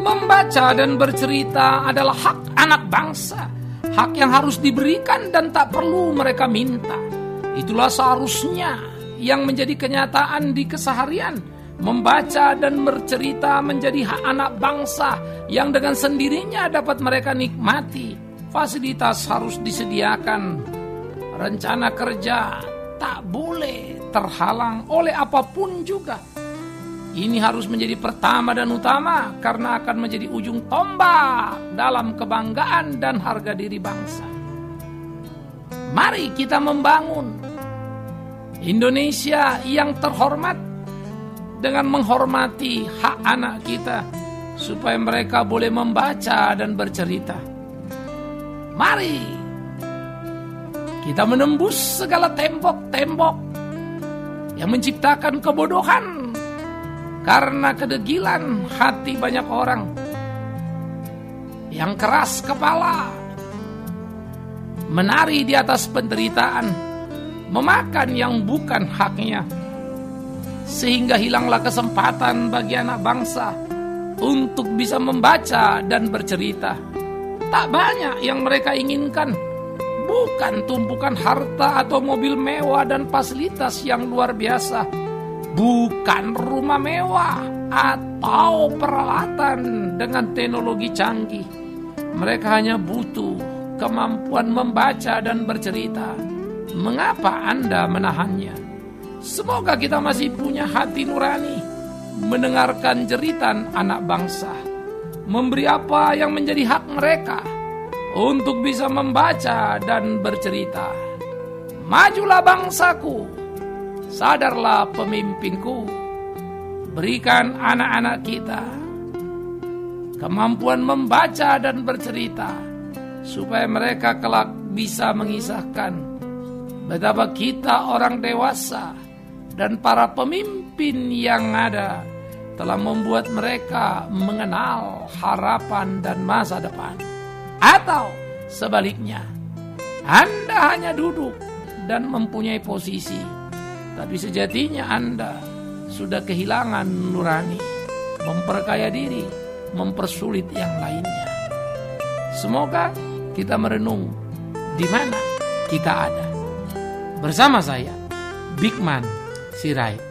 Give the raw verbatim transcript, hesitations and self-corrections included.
Membaca dan bercerita adalah hak anak bangsa, hak yang harus diberikan dan tak perlu mereka minta. Itulah seharusnya yang menjadi kenyataan di keseharian. Membaca dan bercerita menjadi hak anak bangsa yang dengan sendirinya dapat mereka nikmati. Fasilitas harus disediakan. Rencana kerja tak boleh terhalang oleh apapun juga. Ini harus menjadi pertama dan utama karena akan menjadi ujung tombak dalam kebanggaan dan harga diri bangsa. Mari kita membangun Indonesia yang terhormat dengan menghormati hak anak kita supaya mereka boleh membaca dan bercerita. Mari kita menembus segala tembok-tembok yang menciptakan kebodohan karena kedegilan hati banyak orang yang keras kepala, menari di atas penderitaan, memakan yang bukan haknya, sehingga hilanglah kesempatan bagi anak bangsa untuk bisa membaca dan bercerita. Tak banyak yang mereka inginkan, bukan tumpukan harta atau mobil mewah dan fasilitas yang luar biasa, bukan rumah mewah atau peralatan dengan teknologi canggih. Mereka hanya butuh kemampuan membaca dan bercerita. Mengapa Anda menahannya? Semoga kita masih punya hati nurani mendengarkan jeritan anak bangsa, memberi apa yang menjadi hak mereka untuk bisa membaca dan bercerita. Majulah bangsaku, sadarlah pemimpinku, berikan anak-anak kita kemampuan membaca dan bercerita supaya mereka kelak bisa mengisahkan betapa kita orang dewasa dan para pemimpin yang ada telah membuat mereka mengenal harapan dan masa depan. Atau sebaliknya, Anda hanya duduk dan mempunyai posisi, tapi sejatinya Anda sudah kehilangan nurani, memperkaya diri, mempersulit yang lainnya. Semoga kita merenung di mana kita ada. Bersama saya, Bigman Sirait.